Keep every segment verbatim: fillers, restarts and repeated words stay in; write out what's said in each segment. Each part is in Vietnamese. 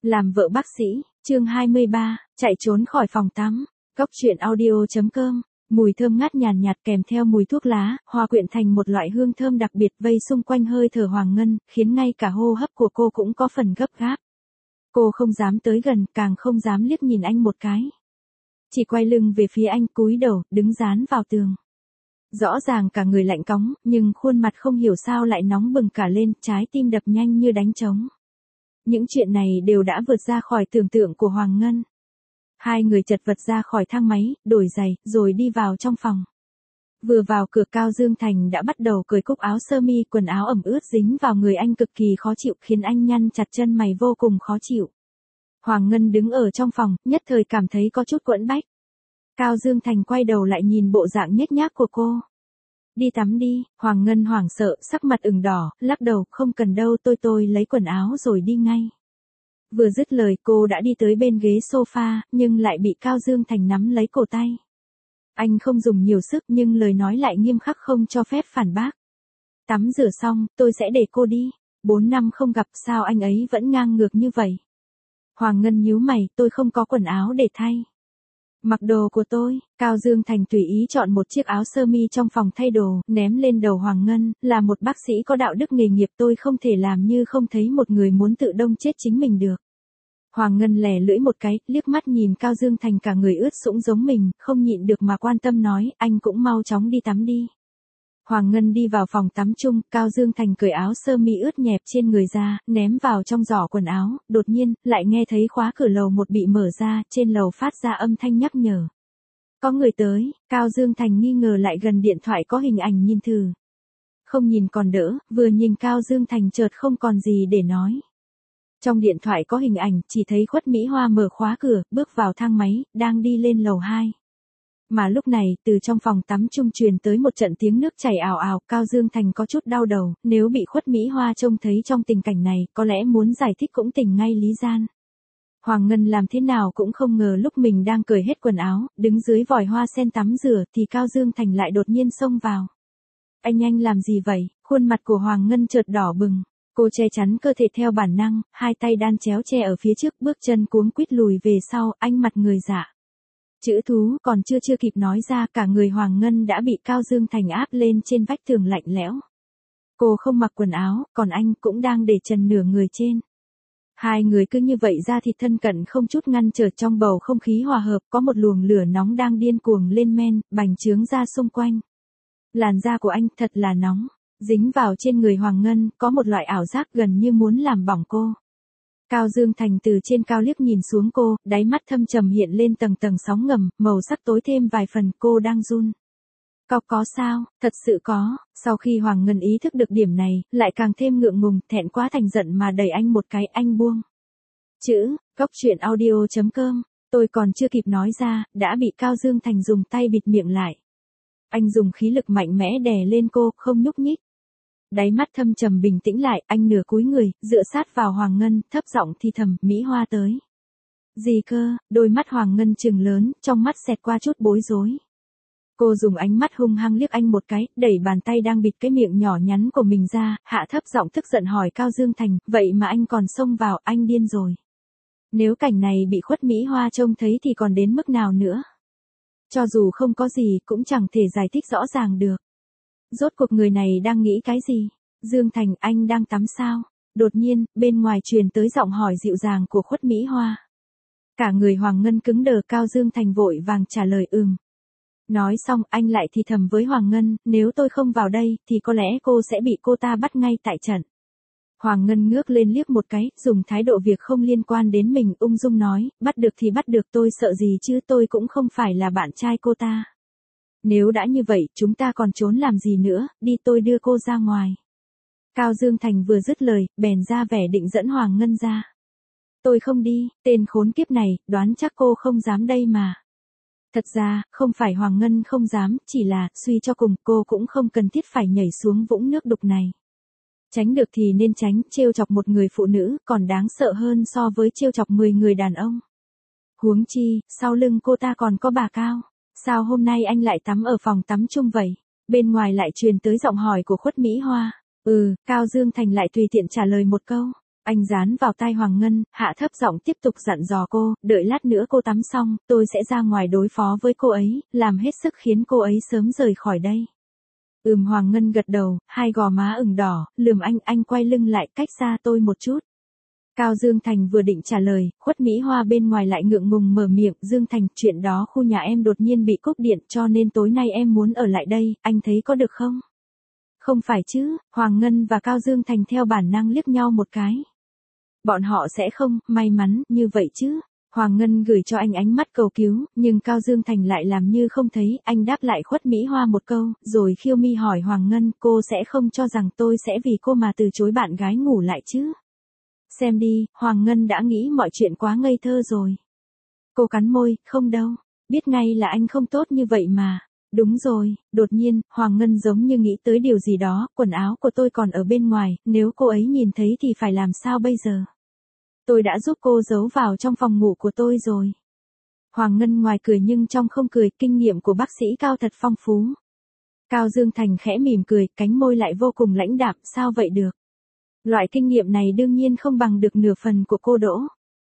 Làm vợ bác sĩ, chương hai mươi ba, chạy trốn khỏi phòng tắm. Góc truyện audio chấm com. Mùi thơm ngát nhàn nhạt kèm theo mùi thuốc lá, hòa quyện thành một loại hương thơm đặc biệt vây xung quanh hơi thở Hoàng Ngân, khiến ngay cả hô hấp của cô cũng có phần gấp gáp. Cô không dám tới gần, càng không dám liếc nhìn anh một cái. Chỉ quay lưng về phía anh, cúi đầu, đứng dán vào tường. Rõ ràng cả người lạnh cóng, nhưng khuôn mặt không hiểu sao lại nóng bừng cả lên, trái tim đập nhanh như đánh trống. Những chuyện này đều đã vượt ra khỏi tưởng tượng của Hoàng Ngân. Hai người chật vật ra khỏi thang máy, đổi giày, rồi đi vào trong phòng. Vừa vào cửa, Cao Dương Thành đã bắt đầu cởi cúc áo sơ mi, quần áo ẩm ướt dính vào người anh cực kỳ khó chịu, khiến anh nhăn chặt chân mày vô cùng khó chịu. Hoàng Ngân đứng ở trong phòng, nhất thời cảm thấy có chút quẫn bách. Cao Dương Thành quay đầu lại nhìn bộ dạng nhếch nhác của cô. Đi tắm đi. Hoàng Ngân hoảng sợ, sắc mặt ửng đỏ, lắc đầu, không cần đâu, tôi tôi lấy quần áo rồi đi ngay. Vừa dứt lời, cô đã đi tới bên ghế sofa, nhưng lại bị Cao Dương Thành nắm lấy cổ tay. Anh không dùng nhiều sức nhưng lời nói lại nghiêm khắc, không cho phép phản bác. Tắm rửa xong, tôi sẽ để cô đi. Bốn năm không gặp, sao anh ấy vẫn ngang ngược như vậy? Hoàng Ngân nhíu mày, tôi không có quần áo để thay. Mặc đồ của tôi. Cao Dương Thành tùy ý chọn một chiếc áo sơ mi trong phòng thay đồ, ném lên đầu Hoàng Ngân, là một bác sĩ có đạo đức nghề nghiệp, tôi không thể làm như không thấy một người muốn tự đông chết chính mình được. Hoàng Ngân lè lưỡi một cái, liếc mắt nhìn Cao Dương Thành cả người ướt sũng giống mình, không nhịn được mà quan tâm nói, anh cũng mau chóng đi tắm đi. Hoàng Ngân đi vào phòng tắm chung, Cao Dương Thành cởi áo sơ mi ướt nhẹp trên người ra, ném vào trong giỏ quần áo, đột nhiên, lại nghe thấy khóa cửa lầu một bị mở ra, trên lầu phát ra âm thanh nhắc nhở. Có người tới. Cao Dương Thành nghi ngờ lại gần điện thoại có hình ảnh, nhìn thử. Không nhìn còn đỡ, vừa nhìn Cao Dương Thành chợt không còn gì để nói. Trong điện thoại có hình ảnh, chỉ thấy Khuất Mỹ Hoa mở khóa cửa, bước vào thang máy, đang đi lên lầu hai. Mà lúc này, từ trong phòng tắm chung truyền tới một trận tiếng nước chảy ào ào, Cao Dương Thành có chút đau đầu, nếu bị Khuất Mỹ Hoa trông thấy trong tình cảnh này, có lẽ muốn giải thích cũng tỉnh ngay lý gian. Hoàng Ngân làm thế nào cũng không ngờ lúc mình đang cởi hết quần áo, đứng dưới vòi hoa sen tắm rửa, thì Cao Dương Thành lại đột nhiên xông vào. Anh anh làm gì vậy? Khuôn mặt của Hoàng Ngân chợt đỏ bừng. Cô che chắn cơ thể theo bản năng, hai tay đan chéo che ở phía trước, bước chân cuống quýt lùi về sau, anh mặt người dạ. Chữ thú còn chưa chưa kịp nói ra, cả người Hoàng Ngân đã bị Cao Dương Thành áp lên trên vách tường lạnh lẽo. Cô không mặc quần áo, còn anh cũng đang để trần nửa người trên. Hai người cứ như vậy ra thịt thân cận không chút ngăn trở, trong bầu không khí hòa hợp, có một luồng lửa nóng đang điên cuồng lên men, bành trướng ra xung quanh. Làn da của anh thật là nóng, dính vào trên người Hoàng Ngân, có một loại ảo giác gần như muốn làm bỏng cô. Cao Dương Thành từ trên cao liếc nhìn xuống cô, đáy mắt thâm trầm hiện lên tầng tầng sóng ngầm, màu sắc tối thêm vài phần, cô đang run. Có có sao, thật sự có. Sau khi Hoàng Ngân ý thức được điểm này, lại càng thêm ngượng ngùng, thẹn quá thành giận mà đẩy anh một cái, anh buông. Chữ, góc truyện audio chấm com, tôi còn chưa kịp nói ra, đã bị Cao Dương Thành dùng tay bịt miệng lại. Anh dùng khí lực mạnh mẽ đè lên cô, không nhúc nhích. Đáy mắt thâm trầm bình tĩnh lại, anh nửa cúi người, dựa sát vào Hoàng Ngân, thấp giọng thì thầm, Mỹ Hoa tới. Gì cơ? Đôi mắt Hoàng Ngân trừng lớn, trong mắt xẹt qua chút bối rối. Cô dùng ánh mắt hung hăng liếc anh một cái, đẩy bàn tay đang bịt cái miệng nhỏ nhắn của mình ra, hạ thấp giọng tức giận hỏi Cao Dương Thành, vậy mà anh còn xông vào, anh điên rồi. Nếu cảnh này bị Khuất Mỹ Hoa trông thấy thì còn đến mức nào nữa? Cho dù không có gì, cũng chẳng thể giải thích rõ ràng được. Rốt cuộc người này đang nghĩ cái gì? Dương Thành, anh đang tắm sao? Đột nhiên, bên ngoài truyền tới giọng hỏi dịu dàng của Khuất Mỹ Hoa. Cả người Hoàng Ngân cứng đờ, Cao Dương Thành vội vàng trả lời ừm. Nói xong, anh lại thì thầm với Hoàng Ngân, nếu tôi không vào đây, thì có lẽ cô sẽ bị cô ta bắt ngay tại trận. Hoàng Ngân ngước lên liếc một cái, dùng thái độ việc không liên quan đến mình, ung dung nói, bắt được thì bắt được, tôi sợ gì chứ, tôi cũng không phải là bạn trai cô ta. Nếu đã như vậy, chúng ta còn trốn làm gì nữa, đi tôi đưa cô ra ngoài. Cao Dương Thành vừa dứt lời, bèn ra vẻ định dẫn Hoàng Ngân ra. Tôi không đi, tên khốn kiếp này, đoán chắc cô không dám đây mà. Thật ra, không phải Hoàng Ngân không dám, chỉ là, suy cho cùng, cô cũng không cần thiết phải nhảy xuống vũng nước đục này. Tránh được thì nên tránh, trêu chọc một người phụ nữ, còn đáng sợ hơn so với trêu chọc mười người đàn ông. Huống chi, sau lưng cô ta còn có bà Cao. Sao hôm nay anh lại tắm ở phòng tắm chung vậy? Bên ngoài lại truyền tới giọng hỏi của Khuất Mỹ Hoa. Ừ, Cao Dương Thành lại tùy tiện trả lời một câu. Anh dán vào tai Hoàng Ngân, hạ thấp giọng tiếp tục dặn dò cô, đợi lát nữa cô tắm xong, tôi sẽ ra ngoài đối phó với cô ấy, làm hết sức khiến cô ấy sớm rời khỏi đây. Ừm, Hoàng Ngân gật đầu, hai gò má ửng đỏ, lườm anh, anh quay lưng lại cách xa tôi một chút. Cao Dương Thành vừa định trả lời, Khuất Mỹ Hoa bên ngoài lại ngượng ngùng mở miệng, Dương Thành, chuyện đó khu nhà em đột nhiên bị cúp điện cho nên tối nay em muốn ở lại đây, anh thấy có được không? Không phải chứ, Hoàng Ngân và Cao Dương Thành theo bản năng liếc nhau một cái. Bọn họ sẽ không, may mắn, như vậy chứ. Hoàng Ngân gửi cho anh ánh mắt cầu cứu, nhưng Cao Dương Thành lại làm như không thấy, anh đáp lại Khuất Mỹ Hoa một câu, rồi khiêu mi hỏi Hoàng Ngân, cô sẽ không cho rằng tôi sẽ vì cô mà từ chối bạn gái ngủ lại chứ. Xem đi, Hoàng Ngân đã nghĩ mọi chuyện quá ngây thơ rồi. Cô cắn môi, không đâu, biết ngay là anh không tốt như vậy mà. Đúng rồi, đột nhiên, Hoàng Ngân giống như nghĩ tới điều gì đó, quần áo của tôi còn ở bên ngoài, nếu cô ấy nhìn thấy thì phải làm sao bây giờ? Tôi đã giúp cô giấu vào trong phòng ngủ của tôi rồi. Hoàng Ngân ngoài cười nhưng trong không cười, kinh nghiệm của bác sĩ Cao thật phong phú. Cao Dương Thành khẽ mỉm cười, cánh môi lại vô cùng lãnh đạm, sao vậy được? Loại kinh nghiệm này đương nhiên không bằng được nửa phần của cô Đỗ.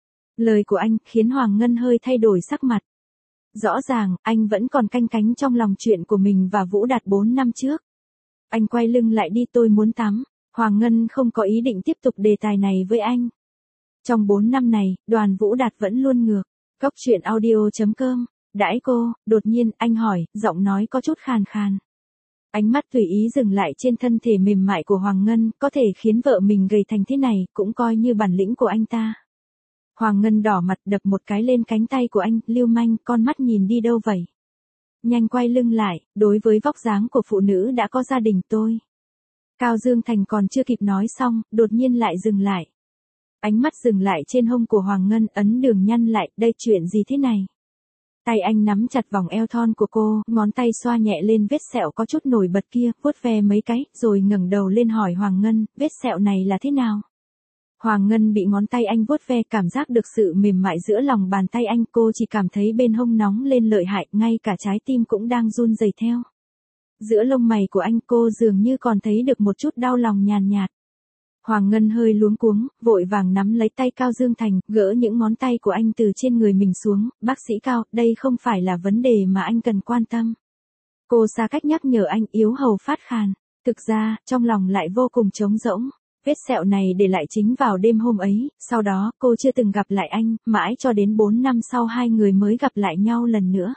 Lời của anh khiến Hoàng Ngân hơi thay đổi sắc mặt. Rõ ràng, anh vẫn còn canh cánh trong lòng chuyện của mình và Vũ Đạt bốn năm trước. Anh quay lưng lại đi, tôi muốn tắm. Hoàng Ngân không có ý định tiếp tục đề tài này với anh. Trong bốn năm này, Đoàn Vũ Đạt vẫn luôn ngược. Cóc truyện audio chấm com. Đãi cô, đột nhiên, anh hỏi, giọng nói có chút khàn khàn. Ánh mắt tùy ý dừng lại trên thân thể mềm mại của Hoàng Ngân, có thể khiến vợ mình gầy thành thế này, cũng coi như bản lĩnh của anh ta. Hoàng Ngân đỏ mặt đập một cái lên cánh tay của anh, lưu manh, con mắt nhìn đi đâu vậy? Nhanh quay lưng lại, đối với vóc dáng của phụ nữ đã có gia đình tôi. Cao Dương Thành còn chưa kịp nói xong, đột nhiên lại dừng lại. Ánh mắt dừng lại trên hông của Hoàng Ngân, ấn đường nhăn lại, đây chuyện gì thế này? Tay anh nắm chặt vòng eo thon của cô, ngón tay xoa nhẹ lên vết sẹo có chút nổi bật kia, vuốt ve mấy cái, rồi ngẩng đầu lên hỏi Hoàng Ngân, vết sẹo này là thế nào? Hoàng Ngân bị ngón tay anh vuốt ve, cảm giác được sự mềm mại giữa lòng bàn tay anh, cô chỉ cảm thấy bên hông nóng lên lợi hại, ngay cả trái tim cũng đang run rẩy theo. Giữa lông mày của anh cô dường như còn thấy được một chút đau lòng nhàn nhạt. Hoàng Ngân hơi luống cuống, vội vàng nắm lấy tay Cao Dương Thành, gỡ những ngón tay của anh từ trên người mình xuống, bác sĩ Cao, đây không phải là vấn đề mà anh cần quan tâm. Cô xa cách nhắc nhở anh, yếu hầu phát khàn, thực ra, trong lòng lại vô cùng trống rỗng. Vết sẹo này để lại chính vào đêm hôm ấy, sau đó cô chưa từng gặp lại anh, mãi cho đến bốn năm sau hai người mới gặp lại nhau lần nữa.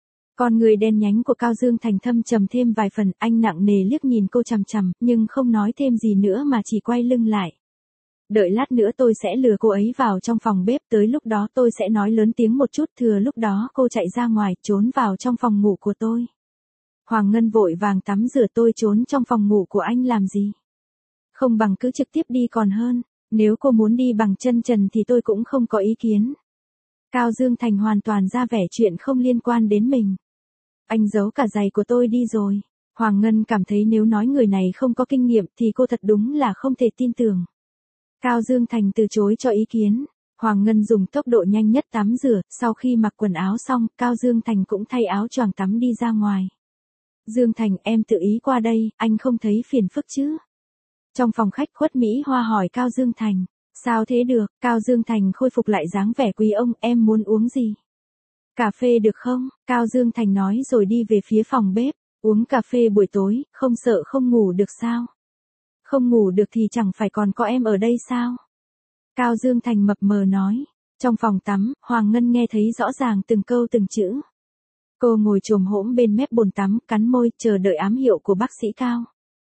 Con người đen nhánh của Cao Dương Thành thâm trầm thêm vài phần, anh nặng nề liếc nhìn cô chằm chằm, nhưng không nói thêm gì nữa mà chỉ quay lưng lại. Đợi lát nữa tôi sẽ lừa cô ấy vào trong phòng bếp, tới lúc đó tôi sẽ nói lớn tiếng một chút, thừa lúc đó cô chạy ra ngoài, trốn vào trong phòng ngủ của tôi. Hoàng Ngân vội vàng tắm rửa, tôi trốn trong phòng ngủ của anh làm gì? Không bằng cứ trực tiếp đi còn hơn, nếu cô muốn đi bằng chân trần thì tôi cũng không có ý kiến. Cao Dương Thành hoàn toàn ra vẻ chuyện không liên quan đến mình. Anh giấu cả giày của tôi đi rồi. Hoàng Ngân cảm thấy nếu nói người này không có kinh nghiệm thì cô thật đúng là không thể tin tưởng. Cao Dương Thành từ chối cho ý kiến. Hoàng Ngân dùng tốc độ nhanh nhất tắm rửa, sau khi mặc quần áo xong, Cao Dương Thành cũng thay áo choàng tắm đi ra ngoài. Dương Thành, em tự ý qua đây, anh không thấy phiền phức chứ? Trong phòng khách, Khuất Mỹ Hoa hỏi Cao Dương Thành. Sao thế được? Cao Dương Thành khôi phục lại dáng vẻ quý ông, em muốn uống gì? Cà phê được không? Cao Dương Thành nói rồi đi về phía phòng bếp. Uống cà phê buổi tối, không sợ không ngủ được sao? Không ngủ được thì chẳng phải còn có em ở đây sao? Cao Dương Thành mập mờ nói. Trong phòng tắm, Hoàng Ngân nghe thấy rõ ràng từng câu từng chữ. Cô ngồi chồm hổm bên mép bồn tắm, cắn môi, chờ đợi ám hiệu của bác sĩ Cao.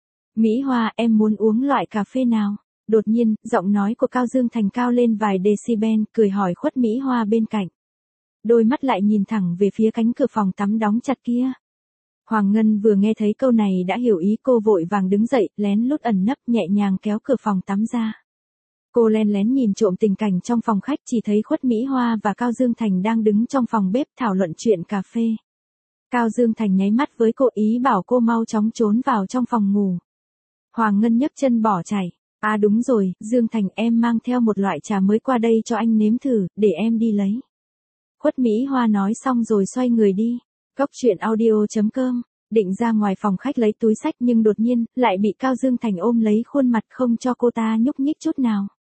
Mỹ Hoa, em muốn uống loại cà phê nào? Đột nhiên, giọng nói của Cao Dương Thành cao lên vài decibel, cười hỏi Khuất Mỹ Hoa bên cạnh. Đôi mắt lại nhìn thẳng về phía cánh cửa phòng tắm đóng chặt kia. Hoàng Ngân vừa nghe thấy câu này đã hiểu ý, cô vội vàng đứng dậy, lén lút ẩn nấp nhẹ nhàng kéo cửa phòng tắm ra. Cô len lén nhìn trộm tình cảnh trong phòng khách, chỉ thấy Khuất Mỹ Hoa và Cao Dương Thành đang đứng trong phòng bếp thảo luận chuyện cà phê. Cao Dương Thành nháy mắt với cô, ý bảo cô mau chóng trốn vào trong phòng ngủ. Hoàng Ngân nhấc chân bỏ chạy. À đúng rồi, Dương Thành, em mang theo một loại trà mới qua đây cho anh nếm thử, để em đi lấy. Khuất Mỹ Hoa nói xong rồi xoay người đi. Cóc truyện audio chấm com. Định ra ngoài phòng khách lấy túi xách nhưng đột nhiên, lại bị Cao Dương Thành ôm lấy khuôn mặt không cho cô ta nhúc nhích chút nào.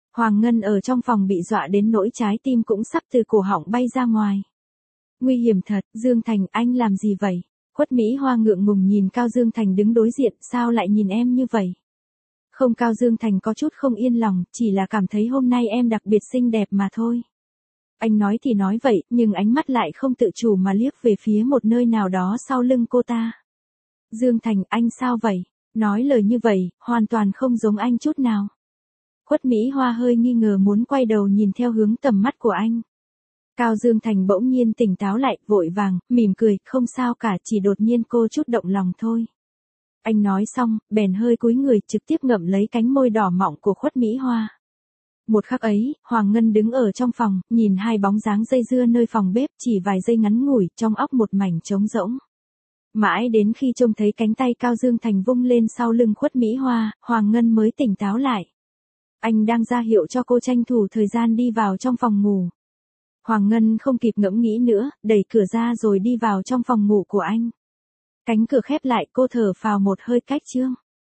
Hoàng Ngân ở trong phòng bị dọa đến nỗi trái tim cũng sắp từ cổ họng bay ra ngoài. Nguy hiểm thật, Dương Thành, anh làm gì vậy? Khuất Mỹ Hoa ngượng ngùng nhìn Cao Dương Thành đứng đối diện, sao lại nhìn em như vậy? Không, Cao Dương Thành có chút không yên lòng, chỉ là cảm thấy hôm nay em đặc biệt xinh đẹp mà thôi. Anh nói thì nói vậy, nhưng ánh mắt lại không tự chủ mà liếc về phía một nơi nào đó sau lưng cô ta. Dương Thành, anh sao vậy? Nói lời như vậy, hoàn toàn không giống anh chút nào. Khuất Mỹ Hoa hơi nghi ngờ muốn quay đầu nhìn theo hướng tầm mắt của anh. Cao Dương Thành bỗng nhiên tỉnh táo lại, vội vàng, mỉm cười, không sao cả, chỉ đột nhiên cô chút động lòng thôi. Anh nói xong, bèn hơi cúi người trực tiếp ngậm lấy cánh môi đỏ mọng của Khuất Mỹ Hoa. Một khắc ấy, Hoàng Ngân đứng ở trong phòng, nhìn hai bóng dáng dây dưa nơi phòng bếp, chỉ vài giây ngắn ngủi, trong óc một mảnh trống rỗng. Mãi đến khi trông thấy cánh tay Cao Dương Thành vung lên sau lưng Khuất Mỹ Hoa, Hoàng Ngân mới tỉnh táo lại. Anh đang ra hiệu cho cô tranh thủ thời gian đi vào trong phòng ngủ. Hoàng Ngân không kịp ngẫm nghĩ nữa, đẩy cửa ra rồi đi vào trong phòng ngủ của anh. Cánh cửa khép lại, cô thở phào một hơi cách chương.